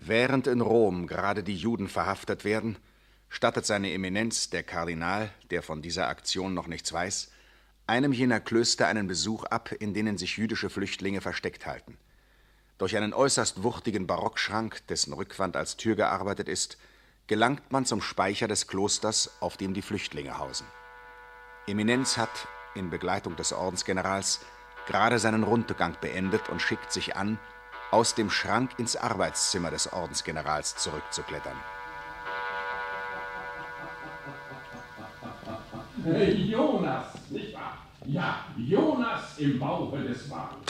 Während in Rom gerade die Juden verhaftet werden, stattet seine Eminenz, der Kardinal, der von dieser Aktion noch nichts weiß, einem jener Klöster einen Besuch ab, in denen sich jüdische Flüchtlinge versteckt halten. Durch einen äußerst wuchtigen Barockschrank, dessen Rückwand als Tür gearbeitet ist, gelangt man zum Speicher des Klosters, auf dem die Flüchtlinge hausen. Eminenz hat, in Begleitung des Ordensgenerals, gerade seinen Rundgang beendet und schickt sich an, aus dem Schrank ins Arbeitszimmer des Ordensgenerals zurückzuklettern. Jonas, nicht wahr? Ja, Jonas im Bauche des Wagens.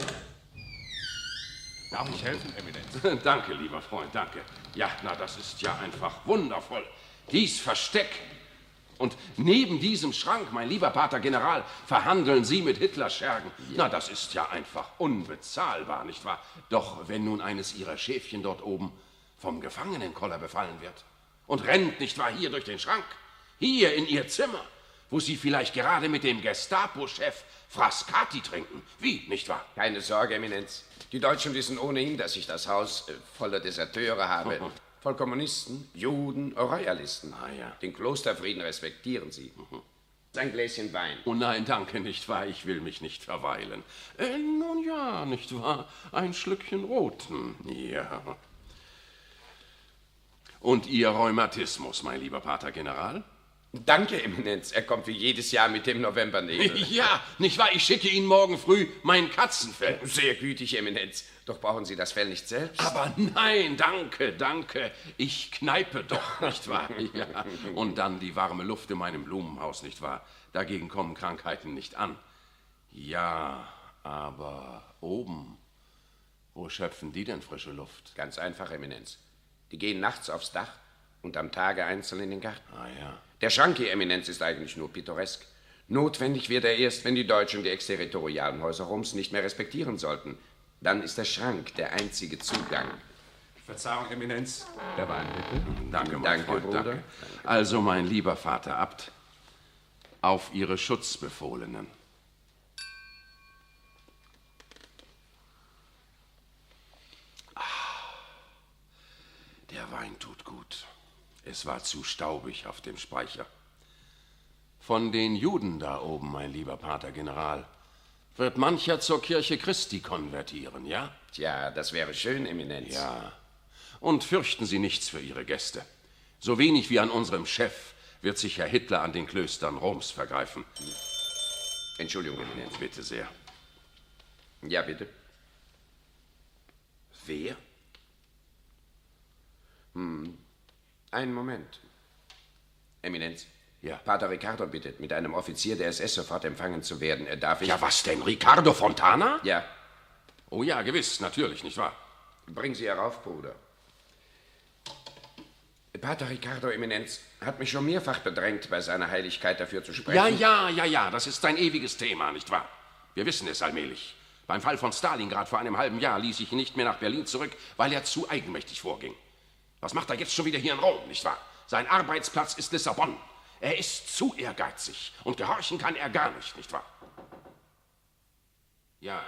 Darf ich helfen, Eminenz? Danke, lieber Freund, danke. Ja, na, das ist ja einfach wundervoll. Dies Versteck. Und neben diesem Schrank, mein lieber Pater General, verhandeln Sie mit Hitlerschergen. Ja. Na, das ist ja einfach unbezahlbar, nicht wahr? Doch wenn nun eines Ihrer Schäfchen dort oben vom Gefangenenkoller befallen wird und rennt, nicht wahr, hier durch den Schrank, hier in Ihr Zimmer, wo Sie vielleicht gerade mit dem Gestapo-Chef Frascati trinken. Wie, nicht wahr? Keine Sorge, Eminenz. Die Deutschen wissen ohnehin, dass ich das Haus voller Deserteure habe. Voll Kommunisten, Juden, Royalisten. Ah, ja. Den Klosterfrieden respektieren sie. Ein Gläschen Wein. Oh nein, danke, nicht wahr? Ich will mich nicht verweilen. Nun ja, nicht wahr? Ein Schlückchen Roten. Ja. Und Ihr Rheumatismus, mein lieber Pater General? Danke, Eminenz. Er kommt wie jedes Jahr mit dem Novembernebel. Ja, nicht wahr? Ich schicke Ihnen morgen früh mein Katzenfell. Sehr gütig, Eminenz. Doch brauchen Sie das Fell nicht selbst? Aber nein, danke, danke. Ich kneipe doch, nicht wahr? Ja. Und dann die warme Luft in meinem Blumenhaus, nicht wahr? Dagegen kommen Krankheiten nicht an. Ja, aber oben, wo schöpfen die denn frische Luft? Ganz einfach, Eminenz. Die gehen nachts aufs Dach und am Tage einzeln in den Garten. Ah ja. Der Schrank hier, Eminenz, ist eigentlich nur pittoresk. Notwendig wird er erst, wenn die Deutschen die exterritorialen Häuser Roms nicht mehr respektieren sollten. Dann ist der Schrank der einzige Zugang. Verzeihung, Eminenz. Der Wein, bitte. Danke, mein Danke, Freund, Bruder. danke. Also, mein lieber Vater Abt, auf Ihre Schutzbefohlenen. Der Wein tut gut. Es war zu staubig auf dem Speicher. Von den Juden da oben, mein lieber Pater General, wird mancher zur Kirche Christi konvertieren, ja? Tja, das wäre schön, Eminenz. Ja. Und fürchten Sie nichts für Ihre Gäste. So wenig wie an unserem Chef wird sich Herr Hitler an den Klöstern Roms vergreifen. Entschuldigung, Eminenz. Bitte sehr. Ja, bitte. Wer? Einen Moment. Eminenz. Ja. Pater Ricardo bittet, mit einem Offizier der SS sofort empfangen zu werden. Darf ich... Ja, was denn? Ricardo Fontana? Ja. Oh ja, gewiss, natürlich, nicht wahr? Bring sie herauf, Bruder. Pater Ricardo, Eminenz, hat mich schon mehrfach bedrängt, bei seiner Heiligkeit dafür zu sprechen. Ja, das ist ein ewiges Thema, nicht wahr? Wir wissen es allmählich. Beim Fall von Stalingrad vor einem halben Jahr ließ ich ihn nicht mehr nach Berlin zurück, weil er zu eigenmächtig vorging. Was macht er jetzt schon wieder hier in Rom, nicht wahr? Sein Arbeitsplatz ist Lissabon. Er ist zu ehrgeizig und gehorchen kann er gar nicht wahr? Ja.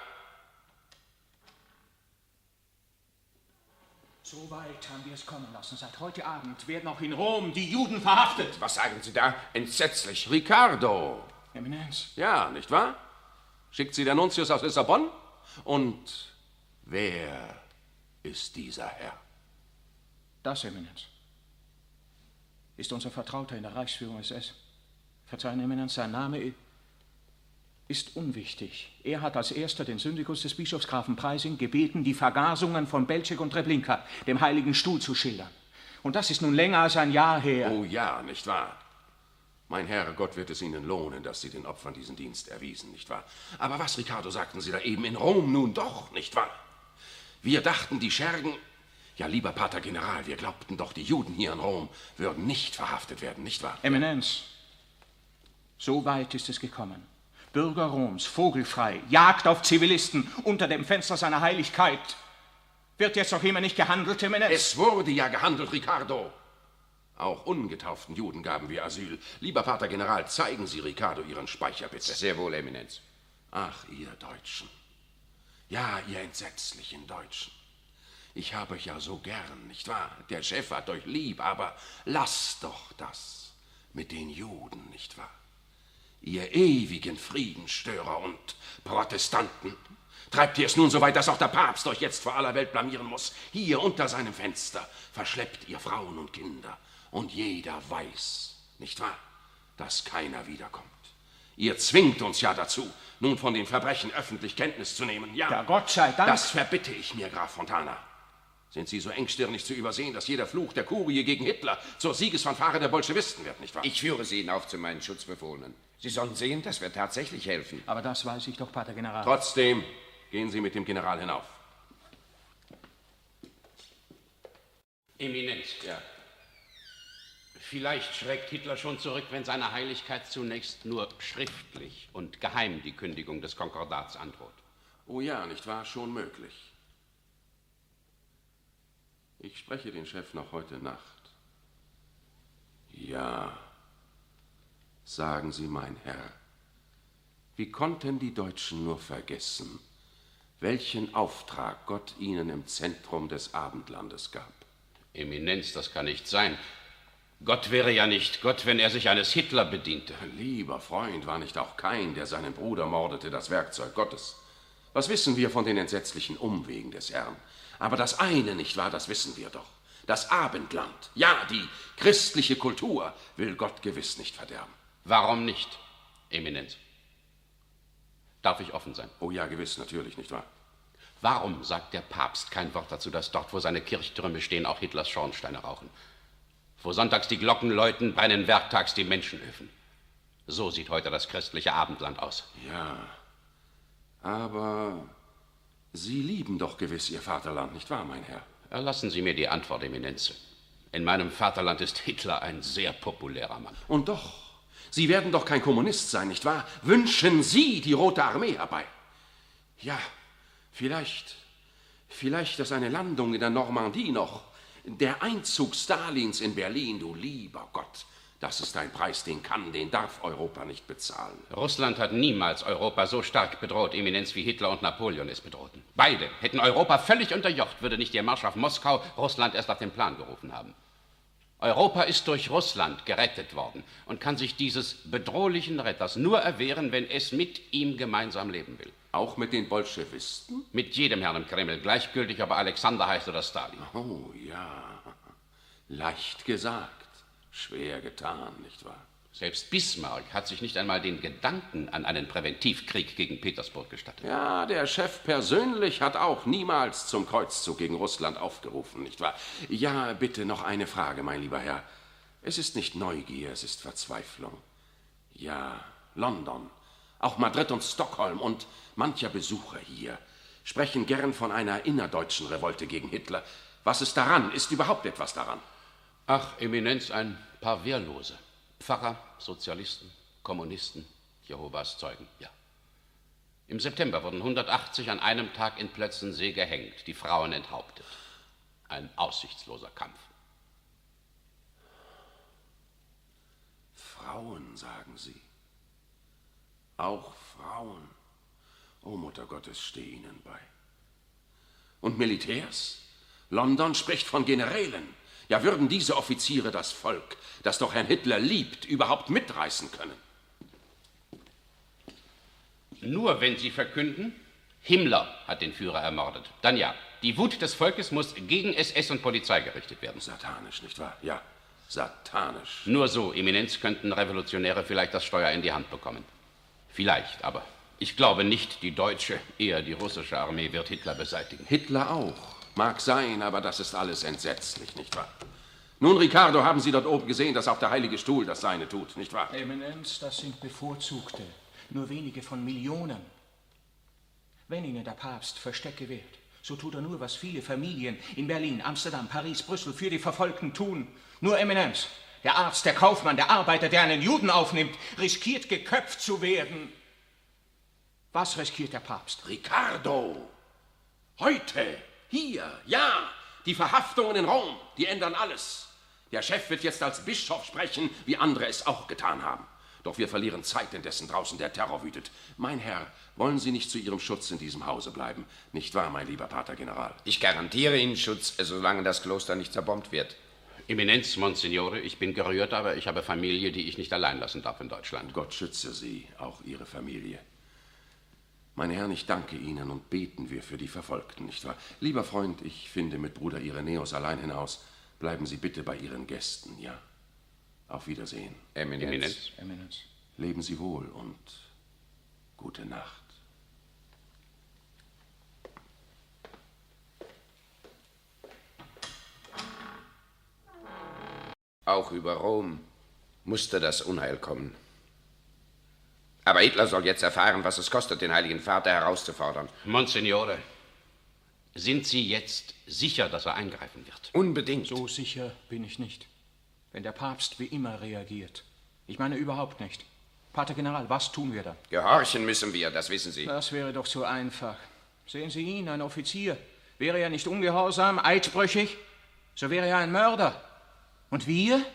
So weit haben wir es kommen lassen. Seit heute Abend werden auch in Rom die Juden verhaftet. Was sagen Sie da? Entsetzlich. Ricardo. Eminenz. Ja, nicht wahr? Schickt sie der Nuntius aus Lissabon? Und wer ist dieser Herr? Das, Eminenz, ist unser Vertrauter in der Reichsführung SS. Verzeihen, Eminenz, sein Name ist unwichtig. Er hat als erster den Syndikus des Bischofs Grafen Preysing gebeten, die Vergasungen von Belzec und Treblinka dem Heiligen Stuhl zu schildern. Und das ist nun länger als ein Jahr her. Oh ja, nicht wahr? Mein Herr, Gott wird es Ihnen lohnen, dass Sie den Opfern diesen Dienst erwiesen, nicht wahr? Aber was, Ricardo, sagten Sie da eben in Rom nun doch, nicht wahr? Wir dachten, die Schergen... Ja, lieber Pater General, wir glaubten doch, die Juden hier in Rom würden nicht verhaftet werden, nicht wahr? Eminenz, so weit ist es gekommen. Bürger Roms, vogelfrei, Jagd auf Zivilisten unter dem Fenster seiner Heiligkeit. Wird jetzt noch immer nicht gehandelt, Eminenz? Es wurde ja gehandelt, Ricardo. Auch ungetauften Juden gaben wir Asyl. Lieber Pater General, zeigen Sie Ricardo Ihren Speicher, bitte. Sehr wohl, Eminenz. Ach, ihr Deutschen. Ja, ihr entsetzlichen Deutschen. Ich habe euch ja so gern, nicht wahr? Der Chef hat euch lieb, aber lasst doch das mit den Juden, nicht wahr? Ihr ewigen Friedensstörer und Protestanten. Treibt ihr es nun so weit, dass auch der Papst euch jetzt vor aller Welt blamieren muss? Hier unter seinem Fenster verschleppt ihr Frauen und Kinder. Und jeder weiß, nicht wahr, dass keiner wiederkommt. Ihr zwingt uns ja dazu, nun von den Verbrechen öffentlich Kenntnis zu nehmen. Ja, Gott sei Dank. Das verbitte ich mir, Graf Fontana. Sind Sie so engstirnig zu übersehen, dass jeder Fluch der Kurie gegen Hitler zur Siegesfanfare der Bolschewisten wird, nicht wahr? Ich führe Sie hinauf zu meinen Schutzbefohlenen. Sie sollen sehen, dass wir tatsächlich helfen. Aber das weiß ich doch, Pater General. Trotzdem gehen Sie mit dem General hinauf. Eminenz. Ja. Vielleicht schreckt Hitler schon zurück, wenn seine Heiligkeit zunächst nur schriftlich und geheim die Kündigung des Konkordats androht. Oh ja, nicht wahr? Schon möglich. Ich spreche den Chef noch heute Nacht. Ja, sagen Sie, mein Herr, wie konnten die Deutschen nur vergessen, welchen Auftrag Gott ihnen im Zentrum des Abendlandes gab? Eminenz, das kann nicht sein. Gott wäre ja nicht Gott, wenn er sich eines Hitler bediente. Lieber Freund, war nicht auch Kain, der seinen Bruder mordete, das Werkzeug Gottes? Was wissen wir von den entsetzlichen Umwegen des Herrn? Aber das eine, nicht wahr, das wissen wir doch. Das Abendland, ja, die christliche Kultur will Gott gewiss nicht verderben. Warum nicht, Eminenz? Darf ich offen sein? Oh ja, gewiss, natürlich, nicht wahr? Warum sagt der Papst kein Wort dazu, dass dort, wo seine Kirchtürme stehen, auch Hitlers Schornsteine rauchen? Wo sonntags die Glocken läuten, brennen werktags die Menschenöfen. So sieht heute das christliche Abendland aus. Ja, aber Sie lieben doch gewiss Ihr Vaterland, nicht wahr, mein Herr? Erlassen Sie mir die Antwort, Eminenz. In meinem Vaterland ist Hitler ein sehr populärer Mann. Und doch, Sie werden doch kein Kommunist sein, nicht wahr? Wünschen Sie die Rote Armee herbei? Ja, vielleicht ist eine Landung in der Normandie noch. Der Einzug Stalins in Berlin, du lieber Gott. Das ist ein Preis, den darf Europa nicht bezahlen. Russland hat niemals Europa so stark bedroht, Eminenz, wie Hitler und Napoleon es bedrohten. Beide hätten Europa völlig unterjocht, würde nicht ihr Marsch auf Moskau Russland erst auf den Plan gerufen haben. Europa ist durch Russland gerettet worden und kann sich dieses bedrohlichen Retters nur erwehren, wenn es mit ihm gemeinsam leben will. Auch mit den Bolschewisten? Mit jedem Herrn im Kreml, gleichgültig, ob er Alexander heißt oder Stalin. Oh ja, leicht gesagt, schwer getan, nicht wahr? Selbst Bismarck hat sich nicht einmal den Gedanken an einen Präventivkrieg gegen Petersburg gestattet. Ja, der Chef persönlich hat auch niemals zum Kreuzzug gegen Russland aufgerufen, nicht wahr? Ja, bitte noch eine Frage, mein lieber Herr. Es ist nicht Neugier, es ist Verzweiflung. Ja, London, auch Madrid und Stockholm und mancher Besucher hier sprechen gern von einer innerdeutschen Revolte gegen Hitler. Was ist daran? Ist überhaupt etwas daran? Ach, Eminenz, ein paar Wehrlose. Pfarrer, Sozialisten, Kommunisten, Jehovas Zeugen, ja. Im September wurden 180 an einem Tag in Plötzensee gehängt, die Frauen enthauptet. Ein aussichtsloser Kampf. Frauen, sagen Sie. Auch Frauen. O Mutter Gottes, steh ihnen bei. Und Militärs? London spricht von Generälen. Ja, würden diese Offiziere das Volk, das doch Herrn Hitler liebt, überhaupt mitreißen können? Nur wenn sie verkünden, Himmler hat den Führer ermordet. Dann ja, die Wut des Volkes muss gegen SS und Polizei gerichtet werden. Satanisch, nicht wahr? Ja, satanisch. Nur so, Eminenz, könnten Revolutionäre vielleicht das Steuer in die Hand bekommen. Vielleicht, aber ich glaube nicht, die deutsche, eher die russische Armee wird Hitler beseitigen. Hitler auch. Mag sein, aber das ist alles entsetzlich, nicht wahr? Nun, Ricardo, haben Sie dort oben gesehen, dass auch der Heilige Stuhl das Seine tut, nicht wahr? Eminenz, das sind Bevorzugte, nur wenige von Millionen. Wenn Ihnen der Papst Versteck gewährt, so tut er nur, was viele Familien in Berlin, Amsterdam, Paris, Brüssel für die Verfolgten tun. Nur Eminenz, der Arzt, der Kaufmann, der Arbeiter, der einen Juden aufnimmt, riskiert, geköpft zu werden. Was riskiert der Papst? Ricardo! Heute! Hier, ja, die Verhaftungen in Rom, die ändern alles. Der Chef wird jetzt als Bischof sprechen, wie andere es auch getan haben. Doch wir verlieren Zeit, indessen draußen der Terror wütet. Mein Herr, wollen Sie nicht zu Ihrem Schutz in diesem Hause bleiben? Nicht wahr, mein lieber Pater General? Ich garantiere Ihnen Schutz, solange das Kloster nicht zerbombt wird. Eminenz, Monsignore, ich bin gerührt, aber ich habe Familie, die ich nicht allein lassen darf in Deutschland. Gott schütze Sie, auch Ihre Familie. Meine Herren, ich danke Ihnen und beten wir für die Verfolgten, nicht wahr? Lieber Freund, ich finde mit Bruder Irenäus allein hinaus. Bleiben Sie bitte bei Ihren Gästen, ja? Auf Wiedersehen. Eminenz. Eminenz. Leben Sie wohl und gute Nacht. Auch über Rom musste das Unheil kommen. Aber Hitler soll jetzt erfahren, was es kostet, den Heiligen Vater herauszufordern. Monsignore, sind Sie jetzt sicher, dass er eingreifen wird? Unbedingt. So sicher bin ich nicht. Wenn der Papst wie immer reagiert. Ich meine überhaupt nicht. Pater General, was tun wir da? Gehorchen müssen wir, das wissen Sie. Das wäre doch so einfach. Sehen Sie ihn, ein Offizier. Wäre er nicht ungehorsam, eidbrüchig, so wäre er ein Mörder. Und wir?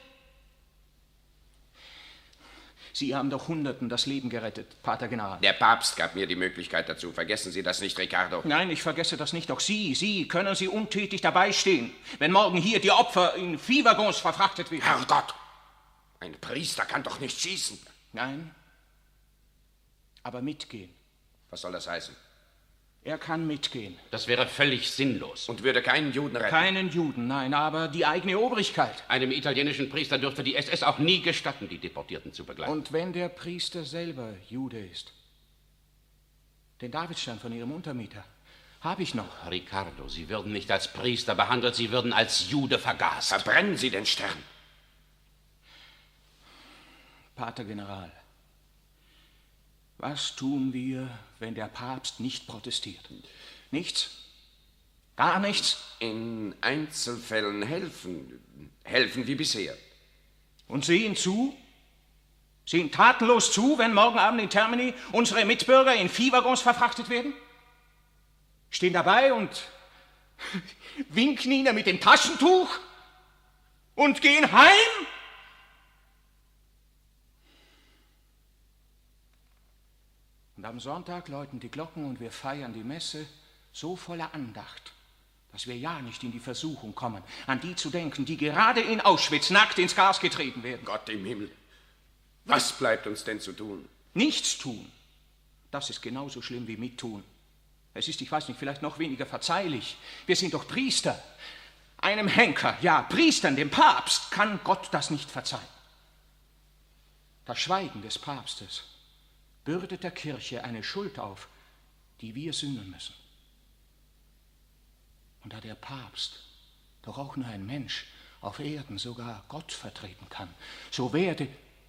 Sie haben doch Hunderten das Leben gerettet, Pater General. Der Papst gab mir die Möglichkeit dazu. Vergessen Sie das nicht, Ricardo. Nein, ich vergesse das nicht. Doch Sie, können Sie untätig dabei stehen, wenn morgen hier die Opfer in Viehwaggons verfrachtet werden? Herrgott! Ein Priester kann doch nicht schießen. Nein, aber mitgehen. Was soll das heißen? Er kann mitgehen. Das wäre völlig sinnlos. Und würde keinen Juden retten? Keinen Juden, nein, aber die eigene Obrigkeit. Einem italienischen Priester dürfte die SS auch nie gestatten, die Deportierten zu begleiten. Und wenn der Priester selber Jude ist? Den Davidstern von Ihrem Untermieter habe ich noch. Ricardo, Sie würden nicht als Priester behandelt, Sie würden als Jude vergast. Verbrennen Sie den Stern. Pater General, was tun wir, wenn der Papst nicht protestiert? Nichts? Gar nichts? In Einzelfällen helfen. Helfen wie bisher. Und sehen zu? Sehen tatenlos zu, wenn morgen Abend in Termini unsere Mitbürger in Viehwaggons verfrachtet werden? Stehen dabei und winken ihnen mit dem Taschentuch und gehen heim? Und am Sonntag läuten die Glocken und wir feiern die Messe so voller Andacht, dass wir ja nicht in die Versuchung kommen, an die zu denken, die gerade in Auschwitz nackt ins Gas getreten werden. Gott im Himmel, was bleibt uns denn zu tun? Nichts tun. Das ist genauso schlimm wie mittun. Es ist, ich weiß nicht, vielleicht noch weniger verzeihlich. Wir sind doch Priester. Einem Henker, ja, Priestern, dem Papst, kann Gott das nicht verzeihen. Das Schweigen des Papstes bürdet der Kirche eine Schuld auf, die wir sühnen müssen. Und da der Papst doch auch nur ein Mensch auf Erden sogar Gott vertreten kann, so wird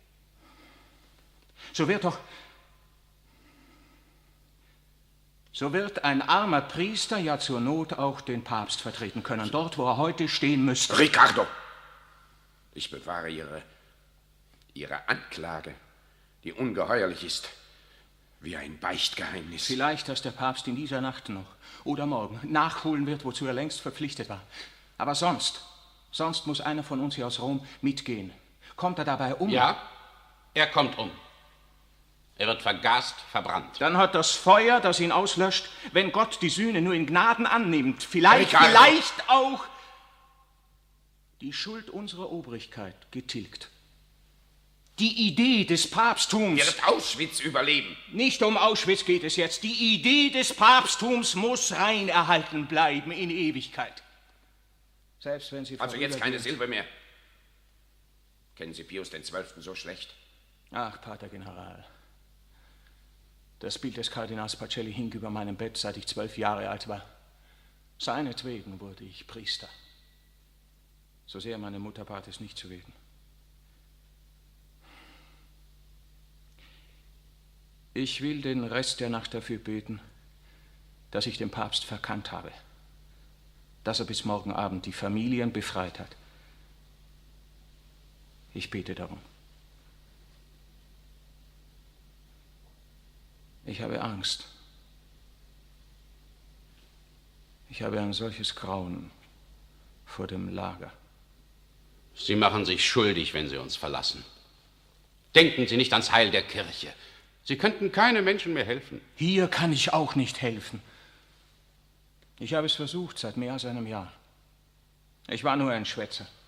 ein armer Priester ja zur Not auch den Papst vertreten können, dort, wo er heute stehen müsste. Ricardo, ich bewahre Ihre Anklage, die ungeheuerlich ist, wie ein Beichtgeheimnis. Vielleicht, dass der Papst in dieser Nacht noch oder morgen nachholen wird, wozu er längst verpflichtet war. Aber sonst muss einer von uns hier aus Rom mitgehen. Kommt er dabei um? Ja, er kommt um. Er wird vergast, verbrannt. Dann hat das Feuer, das ihn auslöscht, wenn Gott die Sühne nur in Gnaden annimmt, vielleicht auch die Schuld unserer Obrigkeit getilgt. Die Idee des Papsttums wird Auschwitz überleben. Nicht um Auschwitz geht es jetzt. Die Idee des Papsttums muss rein erhalten bleiben in Ewigkeit. Selbst wenn sie also jetzt keine Silbe mehr. Kennen Sie Pius XII. So schlecht? Ach, Pater General. Das Bild des Kardinals Pacelli hing über meinem Bett, seit ich 12 Jahre alt war. Seinetwegen wurde ich Priester. So sehr meine Mutter bat es nicht zu werden. Ich will den Rest der Nacht dafür beten, dass ich den Papst verkannt habe, dass er bis morgen Abend die Familien befreit hat. Ich bete darum. Ich habe Angst. Ich habe ein solches Grauen vor dem Lager. Sie machen sich schuldig, wenn Sie uns verlassen. Denken Sie nicht ans Heil der Kirche. Sie könnten keinem Menschen mehr helfen. Hier kann ich auch nicht helfen. Ich habe es versucht seit mehr als einem Jahr. Ich war nur ein Schwätzer.